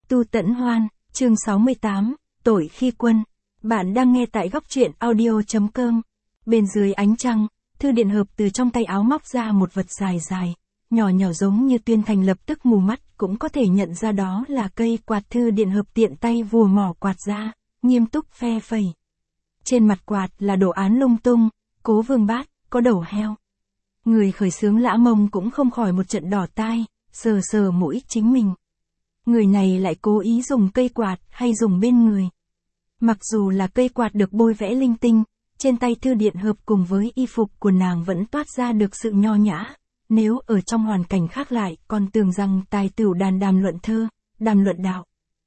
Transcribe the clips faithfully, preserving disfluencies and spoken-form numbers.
Tu Tẫn Hoan, chương sáu mươi tám, Tội Khi Quân. Bạn đang nghe tại góc truyện audio.com. Bên dưới ánh trăng, Thư Điện Hợp từ trong tay áo móc ra một vật dài dài, nhỏ nhỏ giống như Tuyên Thành lập tức mù mắt cũng có thể nhận ra đó là cây quạt. Thư Điện Hợp tiện tay vùa mỏ quạt ra, nghiêm túc phe phẩy. Trên mặt quạt là đồ án lung tung, Cố Vương Bát, có đầu heo. Người khởi xướng Lã Mông cũng không khỏi một trận đỏ tai, sờ sờ mũi chính mình. Người này lại cố ý dùng cây quạt hay dùng bên người. Mặc dù là cây quạt được bôi vẽ linh tinh, trên tay Thư Điện Hợp cùng với y phục của nàng vẫn toát ra được sự nho nhã. Nếu ở trong hoàn cảnh khác lại còn tưởng rằng tài tửu đàn đàm luận thơ, đàm luận đạo.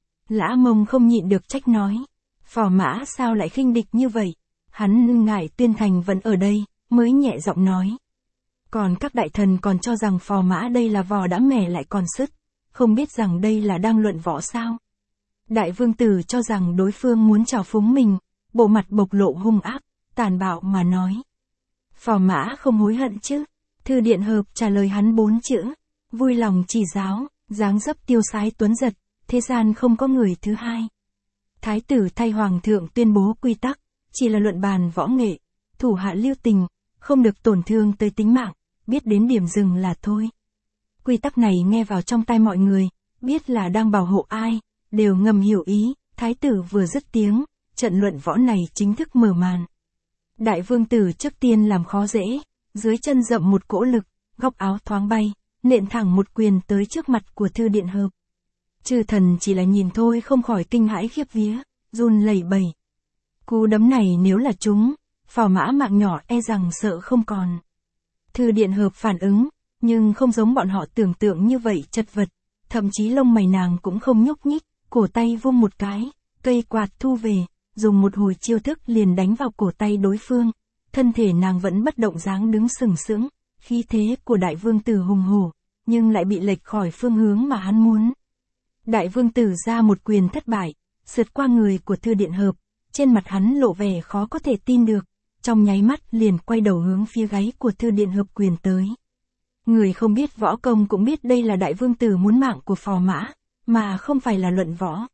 Lã Mông không nhịn được trách nói. Phò Mã sao lại khinh địch như vậy? Hắn ngại Tuyên Thành vẫn ở đây, mới nhẹ giọng nói. Còn các đại thần còn cho rằng Phò Mã đây là vò đã mẻ lại còn sứt, không biết rằng đây là đang luận võ sao? Đại vương tử cho rằng đối phương muốn trào phúng mình, bộ mặt bộc lộ hung ác, tàn bạo mà nói. Phò Mã không hối hận chứ? Thư Điện Hợp trả lời hắn bốn chữ, vui lòng chỉ giáo, dáng dấp tiêu sái tuấn giật, thế gian không có người thứ hai. Thái tử thay hoàng thượng tuyên bố quy tắc, chỉ là luận bàn võ nghệ, thủ hạ lưu tình, không được tổn thương tới tính mạng, biết đến điểm dừng là thôi. Quy tắc này nghe vào trong tai mọi người, biết là đang bảo hộ ai, đều ngầm hiểu ý. Thái tử vừa dứt tiếng, trận luận võ này chính thức mở màn. Đại vương tử trước tiên làm khó dễ, dưới chân dậm một cỗ lực, góc áo thoáng bay, nện thẳng một quyền tới trước mặt của Thư Điện Hợp. Chư thần chỉ là nhìn thôi không khỏi kinh hãi khiếp vía, run lẩy bẩy. Cú đấm này nếu là chúng, Phò Mã mạng nhỏ e rằng sợ không còn. Thư Điện Hợp phản ứng, nhưng không giống bọn họ tưởng tượng như vậy chật vật, thậm chí lông mày nàng cũng không nhúc nhích, cổ tay vung một cái, cây quạt thu về, dùng một hồi chiêu thức liền đánh vào cổ tay đối phương. Thân thể nàng vẫn bất động dáng đứng sừng sững, khí thế của đại vương tử hùng hổ, nhưng lại bị lệch khỏi phương hướng mà hắn muốn. Đại vương tử ra một quyền thất bại, sượt qua người của Thư Điện Hợp, trên mặt hắn lộ vẻ khó có thể tin được, trong nháy mắt liền quay đầu hướng phía gáy của Thư Điện Hợp quyền tới. Người không biết võ công cũng biết đây là đại vương tử muốn mạng của Phò Mã, mà không phải là luận võ.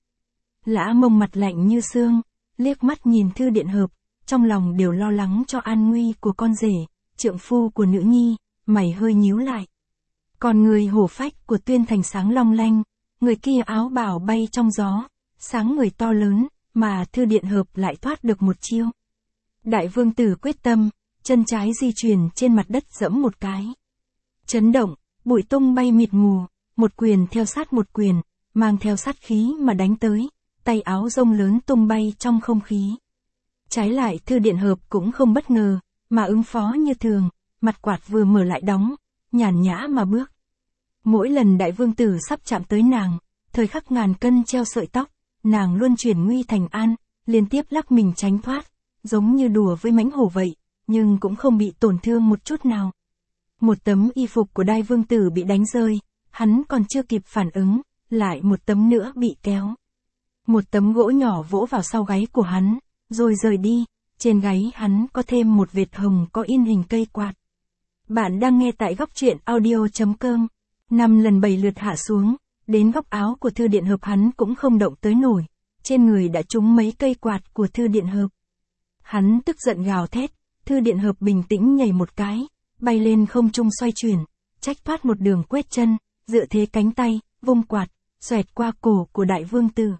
Lã Mông mặt lạnh như xương, liếc mắt nhìn Thư Điện Hợp, trong lòng đều lo lắng cho an nguy của con rể, trượng phu của nữ nhi, mày hơi nhíu lại. Còn người hổ phách của Tuyên Thành sáng long lanh, người kia áo bào bay trong gió, sáng người to lớn, mà Thư Điện Hợp lại thoát được một chiêu. Đại vương tử quyết tâm, chân trái di chuyển trên mặt đất giẫm một cái. Chấn động, bụi tung bay mịt mù, một quyền theo sát một quyền, mang theo sát khí mà đánh tới, tay áo rông lớn tung bay trong không khí. Trái lại Thư Điện Hợp cũng không bất ngờ, mà ứng phó như thường, mặt quạt vừa mở lại đóng, nhàn nhã mà bước. Mỗi lần đại vương tử sắp chạm tới nàng, thời khắc ngàn cân treo sợi tóc, nàng luôn chuyển nguy thành an, liên tiếp lắc mình tránh thoát, giống như đùa với mãnh hổ vậy, nhưng cũng không bị tổn thương một chút nào. Một tấm y phục của đại vương tử bị đánh rơi, hắn còn chưa kịp phản ứng, lại một tấm nữa bị kéo. Một tấm gỗ nhỏ vỗ vào sau gáy của hắn, rồi rời đi, trên gáy hắn có thêm một vệt hồng có in hình cây quạt. Bạn đang nghe tại góc truyện audio.com. Năm lần bảy lượt hạ xuống, đến góc áo của Thư Điện Hợp hắn cũng không động tới nổi, trên người đã trúng mấy cây quạt của Thư Điện Hợp. Hắn tức giận gào thét, Thư Điện Hợp bình tĩnh nhảy một cái, bay lên không trung xoay chuyển, trách thoát một đường quét chân, dựa thế cánh tay, vung quạt, xoẹt qua cổ của đại vương tử.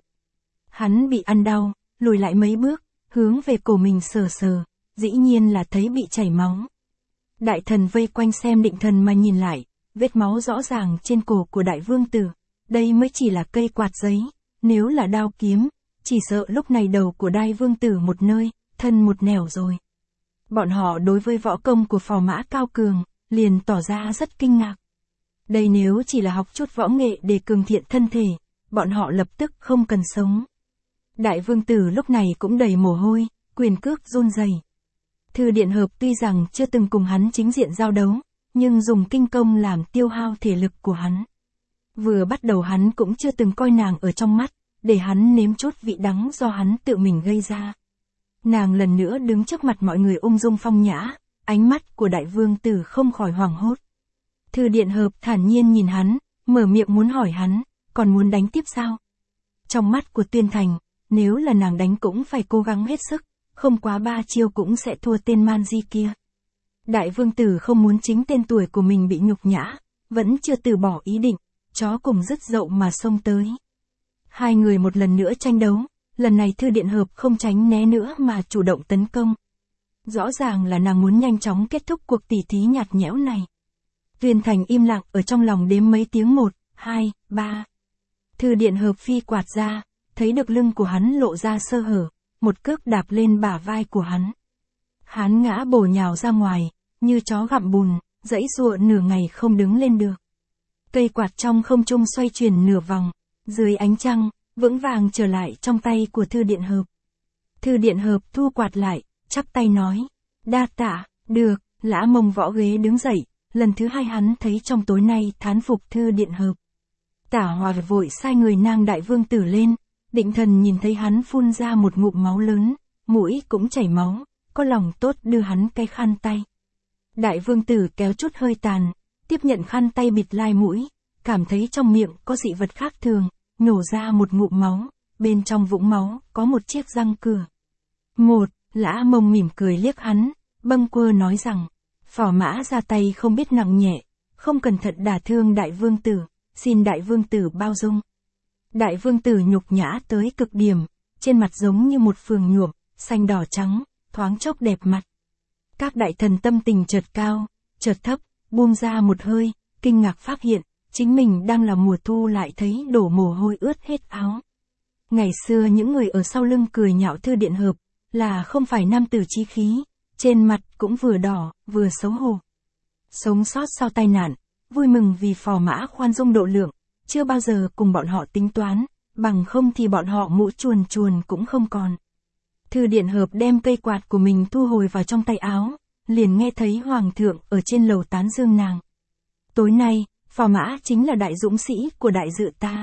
Hắn bị ăn đau, lùi lại mấy bước, hướng về cổ mình sờ sờ, dĩ nhiên là thấy bị chảy máu. Đại thần vây quanh xem định thần mà nhìn lại, vết máu rõ ràng trên cổ của đại vương tử, đây mới chỉ là cây quạt giấy, nếu là đao kiếm, chỉ sợ lúc này đầu của đại vương tử một nơi, thân một nẻo rồi. Bọn họ đối với võ công của Phò Mã cao cường, liền tỏ ra rất kinh ngạc. Đây nếu chỉ là học chút võ nghệ để cường thiện thân thể, bọn họ lập tức không cần sống. Đại vương tử lúc này cũng đầy mồ hôi, quyền cước run rẩy. Thư Điện Hợp tuy rằng chưa từng cùng hắn chính diện giao đấu, nhưng dùng kinh công làm tiêu hao thể lực của hắn. Vừa bắt đầu hắn cũng chưa từng coi nàng ở trong mắt, để hắn nếm chút vị đắng do hắn tự mình gây ra. Nàng lần nữa đứng trước mặt mọi người ung dung phong nhã, ánh mắt của đại vương tử không khỏi hoảng hốt. Thư Điện Hợp thản nhiên nhìn hắn, mở miệng muốn hỏi hắn, còn muốn đánh tiếp sao? Trong mắt của Tuyên Thành, nếu là nàng đánh cũng phải cố gắng hết sức, không quá ba chiêu cũng sẽ thua tên man di kia. Đại vương tử không muốn chính tên tuổi của mình bị nhục nhã, vẫn chưa từ bỏ ý định, chó cùng dứt dậu mà xông tới. Hai người một lần nữa tranh đấu, lần này Thư Điện Hợp không tránh né nữa mà chủ động tấn công. Rõ ràng là nàng muốn nhanh chóng kết thúc cuộc tỉ thí nhạt nhẽo này. Tuyên Thành im lặng ở trong lòng đếm mấy tiếng một, hai, ba. Thư Điện Hợp phi quạt ra, thấy được lưng của hắn lộ ra sơ hở, một cước đạp lên bả vai của hắn. Hắn ngã bổ nhào ra ngoài, như chó gặm bùn, giãy giụa nửa ngày không đứng lên được. Cây quạt trong không trung xoay chuyển nửa vòng, dưới ánh trăng, vững vàng trở lại trong tay của Thư Điện Hợp. Thư Điện Hợp thu quạt lại, chắp tay nói, đa tạ, được, Lã Mông Võ ghế đứng dậy, lần thứ hai hắn thấy trong tối nay thán phục Thư Điện Hợp. Tả Hòa vội sai người nang đại vương tử lên, Định Thần nhìn thấy hắn phun ra một ngụm máu lớn, mũi cũng chảy máu, có lòng tốt đưa hắn cái khăn tay. Đại vương tử kéo chút hơi tàn, tiếp nhận khăn tay bịt lai mũi, cảm thấy trong miệng có dị vật khác thường, nhổ ra một ngụm máu, bên trong vũng máu có một chiếc răng cửa. Một, Lã Mông mỉm cười liếc hắn, bâng quơ nói rằng, phò mã ra tay không biết nặng nhẹ, không cẩn thận đả thương đại vương tử, xin đại vương tử bao dung. Đại vương tử nhục nhã tới cực điểm, trên mặt giống như một phường nhuộm, xanh đỏ trắng, thoáng chốc đẹp mặt. Các đại thần tâm tình chợt cao, chợt thấp, buông ra một hơi, kinh ngạc phát hiện, chính mình đang là mùa thu lại thấy đổ mồ hôi ướt hết áo. Ngày xưa những người ở sau lưng cười nhạo Thư Điện Hợp, là không phải nam tử chí khí, trên mặt cũng vừa đỏ, vừa xấu hổ. Sống sót sau tai nạn, vui mừng vì phò mã khoan dung độ lượng, chưa bao giờ cùng bọn họ tính toán, bằng không thì bọn họ mũ chuồn chuồn cũng không còn. Thư Điện Hợp đem cây quạt của mình thu hồi vào trong tay áo, liền nghe thấy hoàng thượng ở trên lầu tán dương nàng. Tối nay, phò mã chính là đại dũng sĩ của đại dự ta.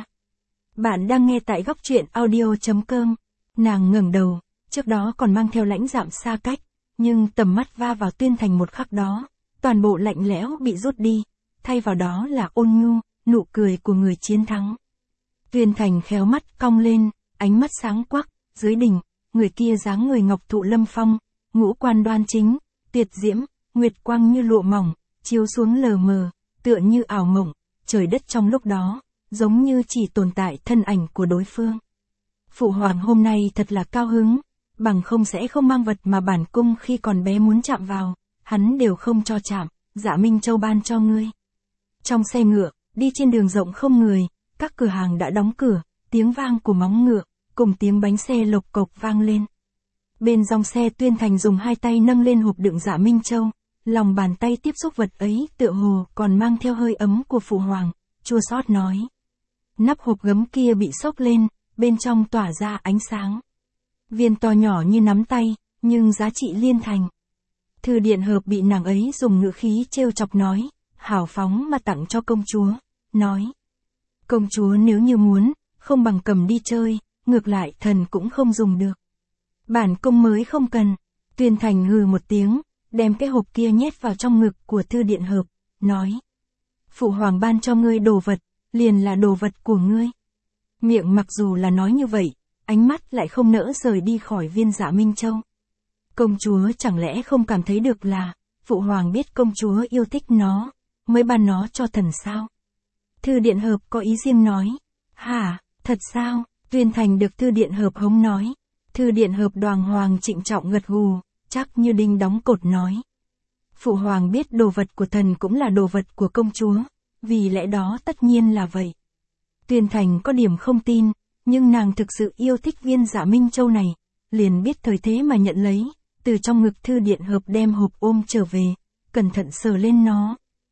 Bạn đang nghe tại góc truyện audio chấm com. Nàng ngẩng đầu, trước đó còn mang theo lãnh đạm xa cách, nhưng tầm mắt va vào Tuyên Thành một khắc đó, toàn bộ lạnh lẽo bị rút đi, thay vào đó là ôn nhu, nụ cười của người chiến thắng. Tuyên Thành khéo mắt cong lên, ánh mắt sáng quắc, dưới đỉnh, người kia dáng người ngọc thụ lâm phong, ngũ quan đoan chính, tuyệt diễm, nguyệt quang như lụa mỏng, chiếu xuống lờ mờ, tựa như ảo mộng, trời đất trong lúc đó, giống như chỉ tồn tại thân ảnh của đối phương. Phụ hoàng hôm nay thật là cao hứng, bằng không sẽ không mang vật mà bản cung khi còn bé muốn chạm vào, hắn đều không cho chạm, Dạ Minh Châu ban cho ngươi. Trong xe ngựa, đi trên đường rộng không người, các cửa hàng đã đóng cửa, tiếng vang của móng ngựa, cùng tiếng bánh xe lộc cộc vang lên. Bên dòng xe Tuyên Thành dùng hai tay nâng lên hộp đựng Dạ Minh Châu, lòng bàn tay tiếp xúc vật ấy tựa hồ còn mang theo hơi ấm của phụ hoàng, chua xót nói. Nắp hộp gấm kia bị xốc lên, bên trong tỏa ra ánh sáng. Viên to nhỏ như nắm tay, nhưng giá trị liên thành. Thư Điện Hợp bị nàng ấy dùng ngữ khí trêu chọc nói, hào phóng mà tặng cho công chúa, nói. Công chúa nếu như muốn, không bằng cầm đi chơi, ngược lại thần cũng không dùng được. Bản cung mới không cần. Tuyên Thành hừ một tiếng, đem cái hộp kia nhét vào trong ngực của Thư Điện Hợp, nói. Phụ hoàng ban cho ngươi đồ vật, liền là đồ vật của ngươi. Miệng mặc dù là nói như vậy, ánh mắt lại không nỡ rời đi khỏi viên Dạ Minh Châu. Công chúa chẳng lẽ không cảm thấy được là, phụ hoàng biết công chúa yêu thích nó, mới ban nó cho thần sao? Thư Điện Hợp có ý riêng nói. Hả, thật sao? Tuyên Thành được Thư Điện Hợp hống nói. Thư Điện Hợp đoàng hoàng trịnh trọng gật gù, chắc như đinh đóng cột nói. Phụ hoàng biết đồ vật của thần cũng là đồ vật của công chúa, vì lẽ đó tất nhiên là vậy. Tuyên Thành có điểm không tin, nhưng nàng thực sự yêu thích viên Dạ Minh Châu này, liền biết thời thế mà nhận lấy, từ trong ngực Thư Điện Hợp đem hộp ôm trở về, cẩn thận sờ lên nó.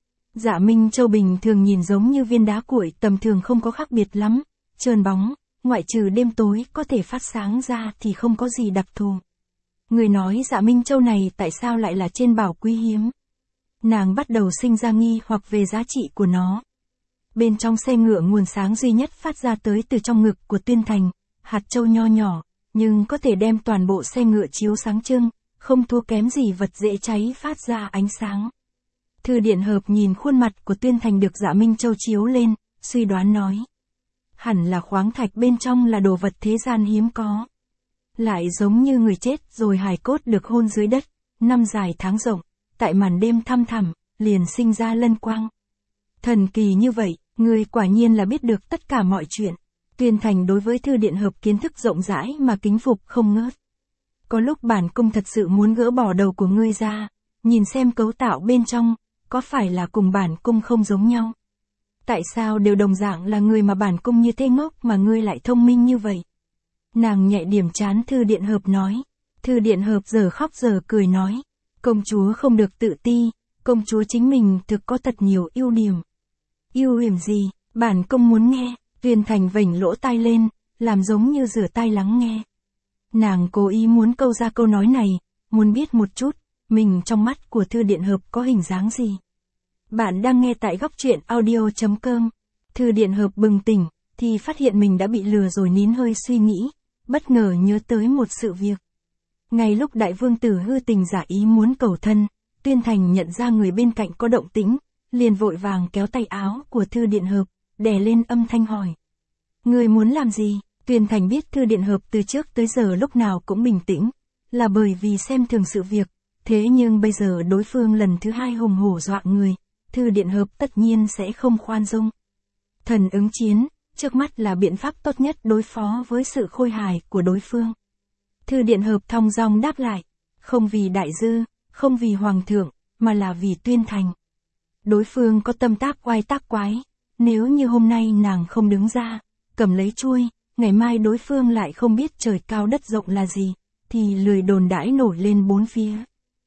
Dạ Minh Châu bình thường nhìn giống như viên đá cuội tầm thường không có khác biệt lắm, trơn bóng, ngoại trừ đêm tối có thể phát sáng ra thì không có gì đặc thù. Người nói Dạ Minh Châu này tại sao lại là trên bảo quý hiếm? Nàng bắt đầu sinh ra nghi hoặc về giá trị của nó. Bên trong xe ngựa nguồn sáng duy nhất phát ra tới từ trong ngực của Tuyên Thành, hạt châu nho nhỏ, nhưng có thể đem toàn bộ xe ngựa chiếu sáng trưng, không thua kém gì vật dễ cháy phát ra ánh sáng. Thư Điện Hợp nhìn khuôn mặt của Tuyên Thành được Dạ Minh Châu chiếu lên, suy đoán nói. hẳn là khoáng thạch bên trong là đồ vật thế gian hiếm có. Lại giống như người chết rồi hài cốt được hôn dưới đất, năm dài tháng rộng, tại màn đêm thăm thẳm, liền sinh ra lân quang. Thần kỳ như vậy, ngươi quả nhiên là biết được tất cả mọi chuyện. Tuyên Thành đối với Thư Điện Hợp kiến thức rộng rãi mà kính phục không ngớt. Có lúc bản cung thật sự muốn gỡ bỏ đầu của ngươi ra, nhìn xem cấu tạo bên trong, có phải là cùng bản cung không giống nhau. Tại sao đều đồng dạng là người mà bản cung như thế ngốc mà ngươi lại thông minh như vậy? Nàng nhẹ điểm trán Thư Điện Hợp nói. Thư Điện Hợp giờ khóc giờ cười nói. Công chúa không được tự ti, công chúa chính mình thực có thật nhiều ưu điểm. Ưu điểm gì? Bản cung muốn nghe. Tuyên Thành vểnh lỗ tai lên, làm giống như rửa tai lắng nghe. Nàng cố ý muốn câu ra câu nói này, muốn biết một chút, mình trong mắt của Thư Điện Hợp có hình dáng gì. Bạn đang nghe tại góc truyện audio chấm com. Thư Điện Hợp bừng tỉnh, thì phát hiện mình đã bị lừa rồi, nín hơi suy nghĩ, bất ngờ nhớ tới một sự việc. Ngay lúc đại vương tử hư tình giả ý muốn cầu thân, Tuyên Thành nhận ra người bên cạnh có động tĩnh, liền vội vàng kéo tay áo của Thư Điện Hợp, đè lên âm thanh hỏi. Người muốn làm gì? Tuyên Thành biết Thư Điện Hợp từ trước tới giờ lúc nào cũng bình tĩnh, là bởi vì xem thường sự việc, thế nhưng bây giờ đối phương lần thứ hai hùng hổ dọa người, Thư Điện Hợp tất nhiên sẽ không khoan dung. Thần ứng chiến, trước mắt là biện pháp tốt nhất đối phó với sự khôi hài của đối phương. Thư Điện Hợp thong dong đáp lại, không vì đại dư, không vì hoàng thượng, mà là vì Tuyên Thành. Đối phương có tâm tác oai tác quái, nếu như hôm nay nàng không đứng ra, cầm lấy chuôi, ngày mai đối phương lại không biết trời cao đất rộng là gì, thì lười đồn đãi nổi lên bốn phía.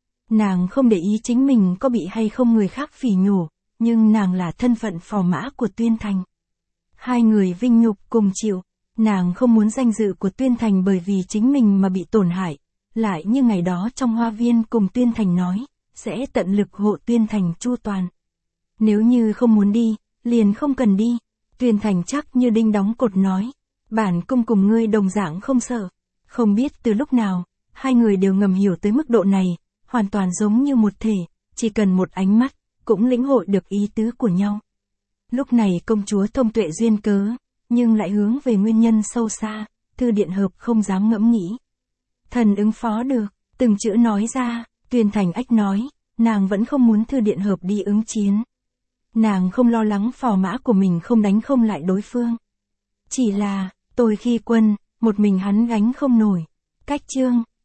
Nàng không để ý chính mình có bị hay không người khác phỉ nhổ, nhưng nàng là thân phận phò mã của Tuyên Thành. Hai người vinh nhục cùng chịu, nàng không muốn danh dự của Tuyên Thành bởi vì chính mình mà bị tổn hại, lại như ngày đó trong hoa viên cùng Tuyên Thành nói, sẽ tận lực hộ Tuyên Thành chu toàn. Nếu như không muốn đi, liền không cần đi. Tuyên Thành chắc như đinh đóng cột nói, bản cung cùng ngươi đồng dạng không sợ. Không biết từ lúc nào, hai người đều ngầm hiểu tới mức độ này, hoàn toàn giống như một thể, chỉ cần một ánh mắt, cũng lĩnh hội được ý tứ của nhau. Lúc này công chúa thông tuệ duyên cớ, nhưng lại hướng về nguyên nhân sâu xa, Thư Điện Hợp không dám ngẫm nghĩ. Thần ứng phó được, từng chữ nói ra, Tuyên Thành ách nói, nàng vẫn không muốn Thư Điện Hợp đi ứng chiến. Nàng không lo lắng phò mã của mình không đánh không lại đối phương. Chỉ là, tôi khi quân, một mình hắn gánh không nổi. Cách chương,